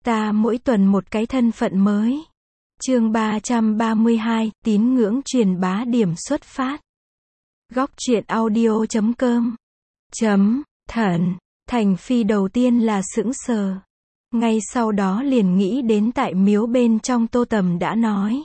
Ta mỗi tuần một cái thân phận mới. Chương 332, tín ngưỡng truyền bá điểm xuất phát. Góc truyện audio.com. Thần. Thành Phi đầu tiên là sững sờ. Ngay sau đó liền nghĩ đến tại miếu bên trong Tô Tầm đã nói.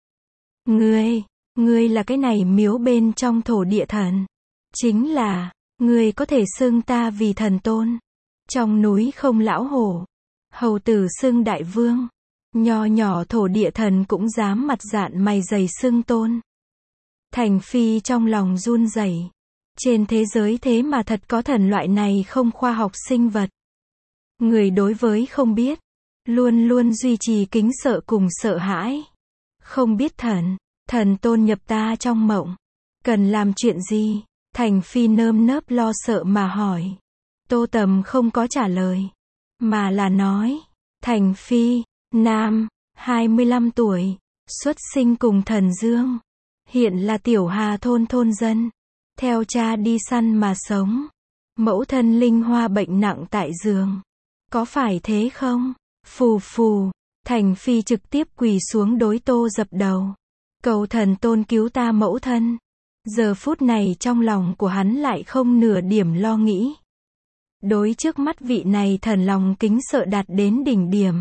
Ngươi là cái này miếu bên trong thổ địa thần. Chính là, ngươi có thể xưng ta vì thần tôn. Trong núi không lão hổ. Hầu tử xưng đại vương. Nho nhỏ thổ địa thần cũng dám mặt dạn mày dày xưng tôn. Thành Phi trong lòng run rẩy. Trên thế giới thế mà thật có thần loại này không khoa học sinh vật. Người đối với không biết, luôn luôn duy trì kính sợ cùng sợ hãi. Không biết thần tôn nhập ta trong mộng. Cần làm chuyện gì? Thành Phi nơm nớp lo sợ mà hỏi. Tô Tầm không có trả lời, mà là nói. Thành Phi, nam, 25 tuổi, xuất sinh cùng thần Dương. Hiện là Tiểu Hà thôn thôn dân. Theo cha đi săn mà sống. Mẫu thân Linh Hoa bệnh nặng tại giường. Có phải thế không? Phù phù. Thành Phi trực tiếp quỳ xuống đối Tô dập đầu. Cầu thần tôn cứu ta mẫu thân. Giờ phút này trong lòng của hắn lại không nửa điểm lo nghĩ. Đối trước mắt vị này thần lòng kính sợ đạt đến đỉnh điểm.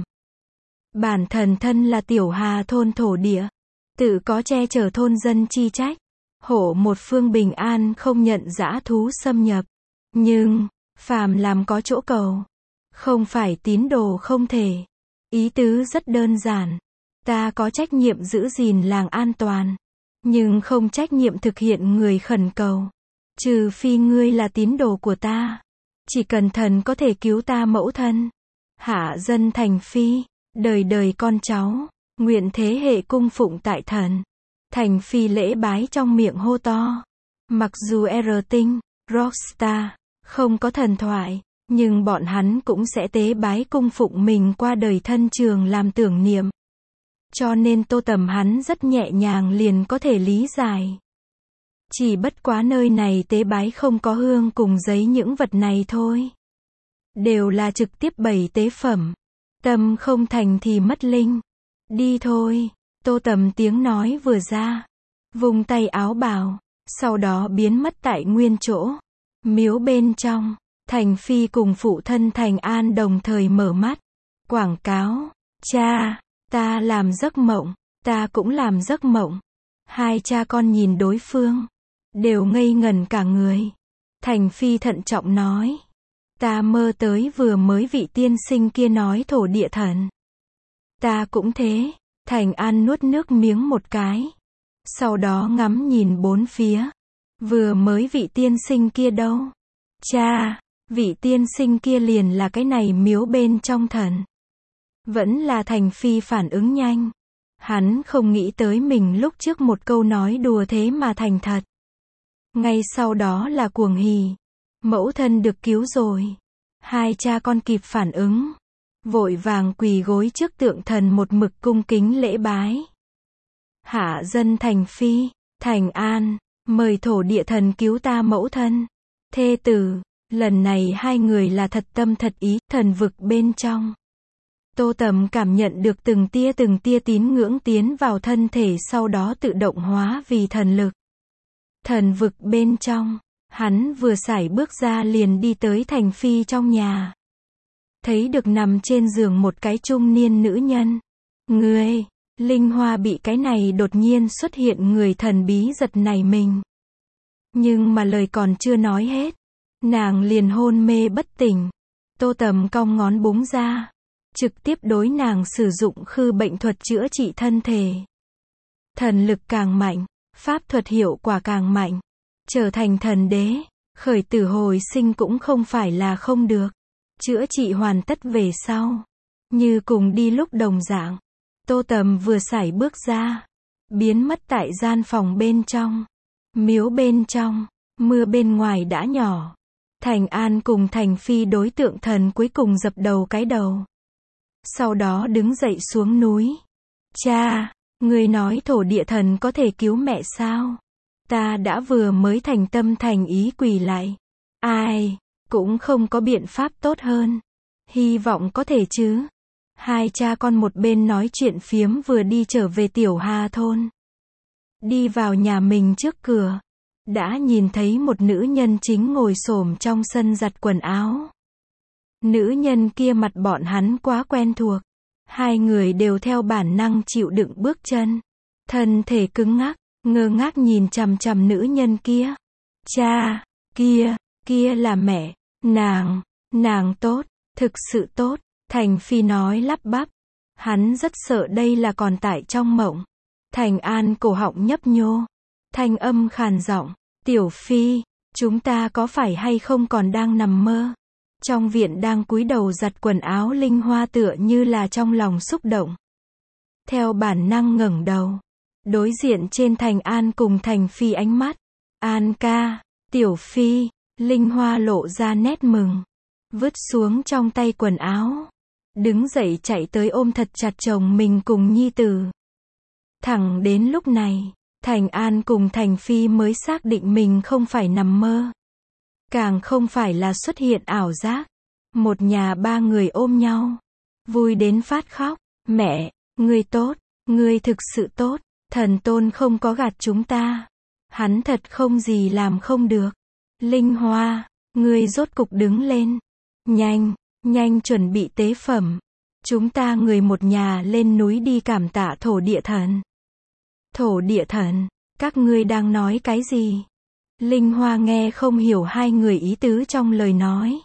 Bản thần thân là Tiểu Hà thôn thổ địa. Tự có che chở thôn dân chi trách. Hộ một phương bình an không nhận dã thú xâm nhập. Nhưng, phàm làm có chỗ cầu. Không phải tín đồ không thể. Ý tứ rất đơn giản. Ta có trách nhiệm giữ gìn làng an toàn. Nhưng không trách nhiệm thực hiện người khẩn cầu. Trừ phi ngươi là tín đồ của ta. Chỉ cần thần có thể cứu ta mẫu thân. Hạ dân Thành Phi. Đời đời con cháu. Nguyện thế hệ cung phụng tại thần. Thành Phi lễ bái trong miệng hô to. Mặc dù R tinh, Rockstar, không có thần thoại, nhưng bọn hắn cũng sẽ tế bái cung phụng mình qua đời thân trường làm tưởng niệm. Cho nên Tô Tầm hắn rất nhẹ nhàng liền có thể lý giải. Chỉ bất quá nơi này tế bái không có hương cùng giấy những vật này thôi. Đều là trực tiếp bày tế phẩm. Tâm không thành thì mất linh. Đi thôi. Tô Tầm tiếng nói vừa ra. Vung tay áo bào. Sau đó biến mất tại nguyên chỗ. Miếu bên trong. Thành Phi cùng phụ thân Thành An đồng thời mở mắt. Quảng cáo. Cha, ta làm giấc mộng. Ta cũng làm giấc mộng. Hai cha con nhìn đối phương. Đều ngây ngẩn cả người. Thành Phi thận trọng nói. Ta mơ tới vừa mới vị tiên sinh kia nói thổ địa thần. Ta cũng thế. Thành An nuốt nước miếng một cái. Sau đó ngắm nhìn bốn phía. Vừa mới vị tiên sinh kia đâu? Cha, vị tiên sinh kia liền là cái này miếu bên trong thần. Vẫn là Thành Phi phản ứng nhanh. Hắn không nghĩ tới mình lúc trước một câu nói đùa thế mà thành thật. Ngay sau đó là cuồng hỉ. Mẫu thân được cứu rồi. Hai cha con kịp phản ứng. Vội vàng quỳ gối trước tượng thần một mực cung kính lễ bái. Hạ dân Thành Phi, Thành An, mời thổ địa thần cứu ta mẫu thân. Thê tử, lần này hai người là thật tâm thật ý, thần vực bên trong. Tô Tầm cảm nhận được từng tia tín ngưỡng tiến vào thân thể sau đó tự động hóa vì thần lực. Thần vực bên trong, hắn vừa sải bước ra liền đi tới Thành Phi trong nhà. Thấy được nằm trên giường một cái trung niên nữ nhân. Linh Hoa bị cái này đột nhiên xuất hiện người thần bí giật nảy mình. Nhưng mà lời còn chưa nói hết. Nàng liền hôn mê bất tỉnh. Tô Tầm cong ngón búng ra. Trực tiếp đối nàng sử dụng khư bệnh thuật chữa trị thân thể. Thần lực càng mạnh. Pháp thuật hiệu quả càng mạnh. Trở thành thần đế. Khởi tử hồi sinh cũng không phải là không được. Chữa trị hoàn tất về sau. Như cùng đi lúc đồng dạng. Tô Tầm vừa sải bước ra. Biến mất tại gian phòng bên trong. Miếu bên trong. Mưa bên ngoài đã nhỏ. Thành An cùng Thành Phi đối tượng thần cuối cùng dập đầu cái đầu. Sau đó đứng dậy xuống núi. Cha, người nói thổ địa thần có thể cứu mẹ sao? Ta đã vừa mới thành tâm thành ý quỳ lại. Ai cũng không có biện pháp tốt hơn. Hy vọng có thể chứ. Hai cha con một bên nói chuyện phiếm vừa đi trở về Tiểu Hà thôn. Đi vào nhà mình trước cửa, đã nhìn thấy một nữ nhân chính ngồi xổm trong sân giặt quần áo. Nữ nhân kia mặt bọn hắn quá quen thuộc. Hai người đều theo bản năng chịu đựng bước chân. Thân thể cứng ngắc, ngơ ngác nhìn chằm chằm nữ nhân kia. Cha, kia là mẹ, nàng tốt, thực sự tốt, Thành Phi nói lắp bắp. Hắn rất sợ đây là còn tại trong mộng. Thành An cổ họng nhấp nhô, thanh âm khàn giọng, Tiểu Phi, chúng ta có phải hay không còn đang nằm mơ? Trong viện đang cúi đầu giặt quần áo Linh Hoa tựa như là trong lòng xúc động. Theo bản năng ngẩng đầu, đối diện trên Thành An cùng Thành Phi ánh mắt. An ca, Tiểu Phi, Linh Hoa lộ ra nét mừng, vứt xuống trong tay quần áo, đứng dậy chạy tới ôm thật chặt chồng mình cùng nhi tử. Thẳng đến lúc này, Thành An cùng Thành Phi mới xác định mình không phải nằm mơ, càng không phải là xuất hiện ảo giác. Một nhà ba người ôm nhau, vui đến phát khóc. Mẹ, ngươi tốt, ngươi thực sự tốt, thần tôn không có gạt chúng ta. Hắn thật không gì làm không được. Linh Hoa, ngươi rốt cục đứng lên. Nhanh chuẩn bị tế phẩm. Chúng ta người một nhà lên núi đi cảm tạ thổ địa thần. Thổ địa thần, các ngươi đang nói cái gì? Linh Hoa nghe không hiểu hai người ý tứ trong lời nói.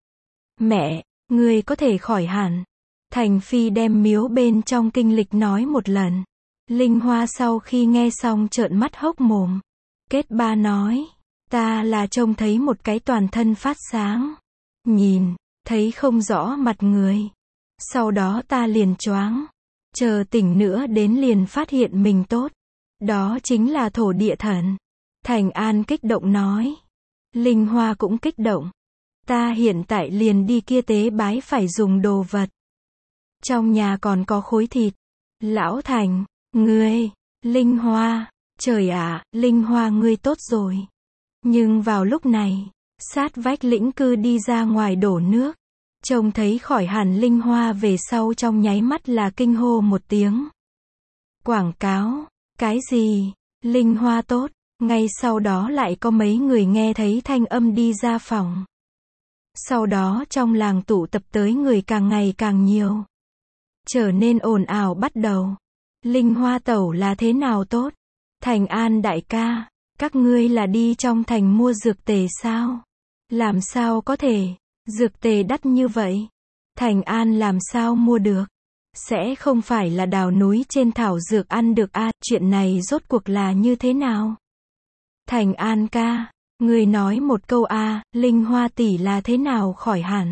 Mẹ, ngươi có thể khỏi hẳn. Thành Phi đem miếu bên trong kinh lịch nói một lần. Linh Hoa sau khi nghe xong trợn mắt hốc mồm. Kết ba nói, ta là trông thấy một cái toàn thân phát sáng. Nhìn, thấy không rõ mặt người. Sau đó ta liền choáng. Chờ tỉnh nữa đến liền phát hiện mình tốt. Đó chính là thổ địa thần. Thành An kích động nói. Linh Hoa cũng kích động. Ta hiện tại liền đi kia tế bái phải dùng đồ vật. Trong nhà còn có khối thịt. Lão Thành, ngươi, Linh Hoa, trời ạ, Linh Hoa ngươi tốt rồi. Nhưng vào lúc này, sát vách lĩnh cư đi ra ngoài đổ nước. Trông thấy khỏi hẳn Linh Hoa về sau trong nháy mắt là kinh hô một tiếng. Quảng cáo, cái gì? Linh Hoa tốt. Ngay sau đó lại có mấy người nghe thấy thanh âm đi ra phòng. Sau đó trong làng tụ tập tới người càng ngày càng nhiều. Trở nên ồn ào bắt đầu. Linh Hoa tẩu là thế nào tốt? Thành An đại ca, các ngươi là đi trong thành mua dược tề sao? Làm sao có thể? Dược tề đắt như vậy. Thành An làm sao mua được? Sẽ không phải là đào núi trên thảo dược ăn được à? Chuyện này rốt cuộc là như thế nào? Thành An ca, người nói một câu a, Linh Hoa tỷ là thế nào khỏi hẳn?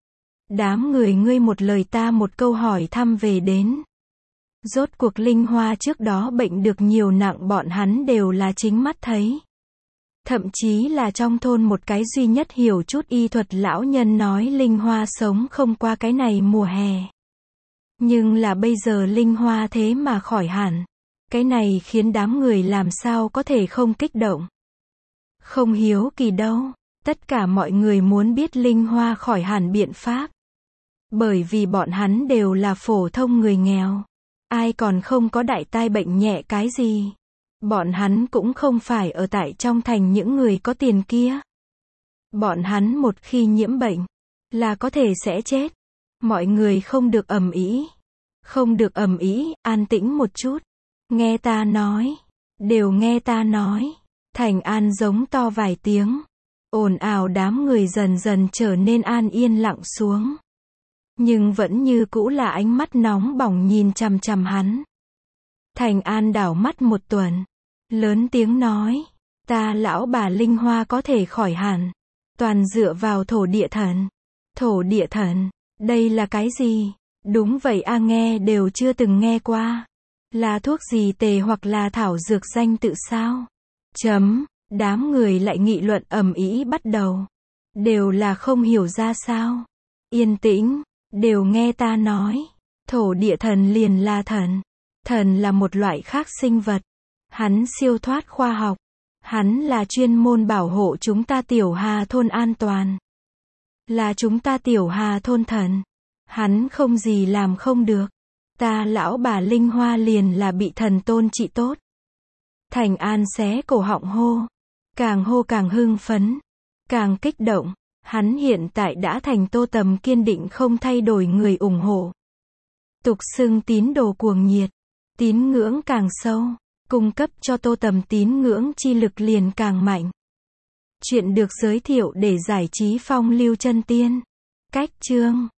Đám người ngươi một lời ta một câu hỏi thăm về đến. Rốt cuộc Linh Hoa trước đó bệnh được nhiều nặng bọn hắn đều là chính mắt thấy. Thậm chí là trong thôn một cái duy nhất hiểu chút y thuật lão nhân nói Linh Hoa sống không qua cái này mùa hè. Nhưng là bây giờ Linh Hoa thế mà khỏi hẳn. Cái này khiến đám người làm sao có thể không kích động. Không hiếu kỳ đâu. Tất cả mọi người muốn biết Linh Hoa khỏi hẳn biện pháp. Bởi vì bọn hắn đều là phổ thông người nghèo. Ai còn không có đại tai bệnh nhẹ cái gì. Bọn hắn cũng không phải ở tại trong thành những người có tiền kia. Bọn hắn một khi nhiễm bệnh, là có thể sẽ chết. Mọi người không được ầm ĩ. Không được ầm ĩ, an tĩnh một chút. Nghe ta nói. Đều nghe ta nói. Thành An giống to vài tiếng. Ồn ào đám người dần dần trở nên an yên lặng xuống. Nhưng vẫn như cũ là ánh mắt nóng bỏng nhìn chằm chằm hắn. Thành An đảo mắt một tuần. Lớn tiếng nói. Ta lão bà Linh Hoa có thể khỏi hẳn. Toàn dựa vào thổ địa thần. Thổ địa thần. Đây là cái gì? Đúng vậy a, nghe đều chưa từng nghe qua. Là thuốc gì tề hoặc là thảo dược danh tự sao? Đám người lại nghị luận ầm ĩ bắt đầu. Đều là không hiểu ra sao. Yên tĩnh. Đều nghe ta nói. Thổ địa thần liền là thần. Thần là một loại khác sinh vật. Hắn siêu thoát khoa học. Hắn là chuyên môn bảo hộ chúng ta Tiểu Hà thôn an toàn. Là chúng ta Tiểu Hà thôn thần. Hắn không gì làm không được. Ta lão bà Linh Hoa liền là bị thần tôn trị tốt. Thành An xé cổ họng hô càng hưng phấn, càng kích động. Hắn hiện tại đã thành Tô Tầm kiên định không thay đổi người ủng hộ. Tục xưng tín đồ cuồng nhiệt, tín ngưỡng càng sâu, cung cấp cho Tô Tầm tín ngưỡng chi lực liền càng mạnh. Chuyện được giới thiệu để giải trí phong lưu chân tiên. Cách chương